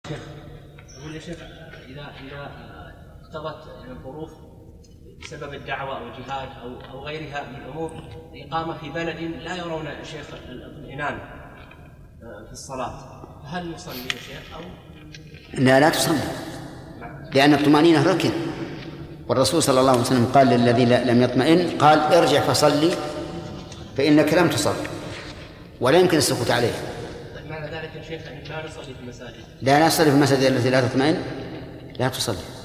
أقول يا شيخ إذا اقتضت الظروف بسبب الدعوة أو الجهاد أو غيرها من الأمور الإقامة في بلد لا يرون شيخ الاطمئنان في الصلاة، هل نصلي يا شيخ أو لا تصلي؟ لأن الطمأنينة ركن، والرسول صلى الله عليه وسلم قال للذي لم يطمئن قال ارجع فصلي فإنك لم تصلي، ولا يمكن السكوت عليه. معنى ذلك يا شيخ أن لا نصلي في المساجد؟ لا نصلي في المساجد التي لا تطمئن لا تصلي.